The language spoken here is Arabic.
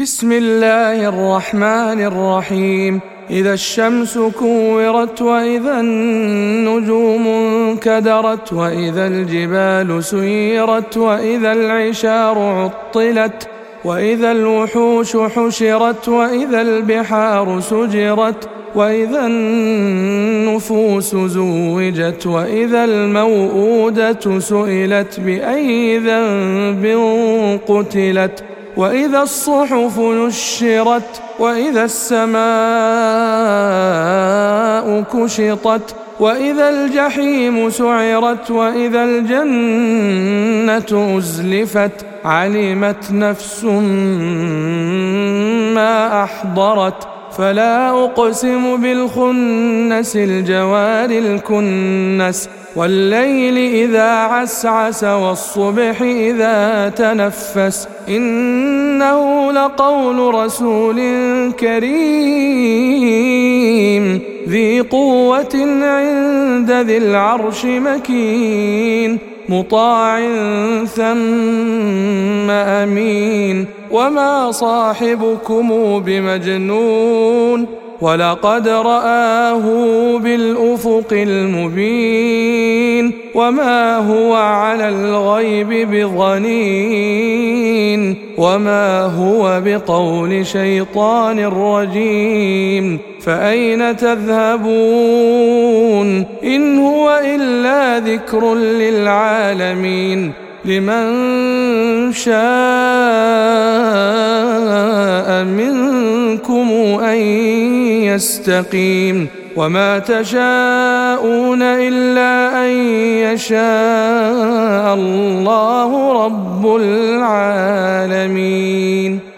بسم الله الرحمن الرحيم. إذا الشمس كورت وإذا النجوم انكدرت وإذا الجبال سيرت وإذا العشار عطلت وإذا الوحوش حشرت وإذا البحار سجرت وإذا النفوس زوجت وإذا الموءودة سئلت بأي ذنب قتلت وإذا الصحف نشرت وإذا السماء كشطت وإذا الجحيم سعرت وإذا الجنة أزلفت علمت نفس ما أحضرت فلا أقسم بالخنس الجوار الكنس والليل إذا عسعس والصبح إذا تنفس إنه لقول رسول كريم ذي قوة عند ذي العرش مكين مطاع ثم أمين وما صاحبكم بمجنون ولقد رآه بالأفق المبين وما هو على الغيب بضنين وما هو بقول شيطان رجيم فأين تذهبون إن هو إلا ذكر للعالمين لمن شاء منكم أن يستقيم وما تشاءون إلا أن يشاء الله رب العالمين.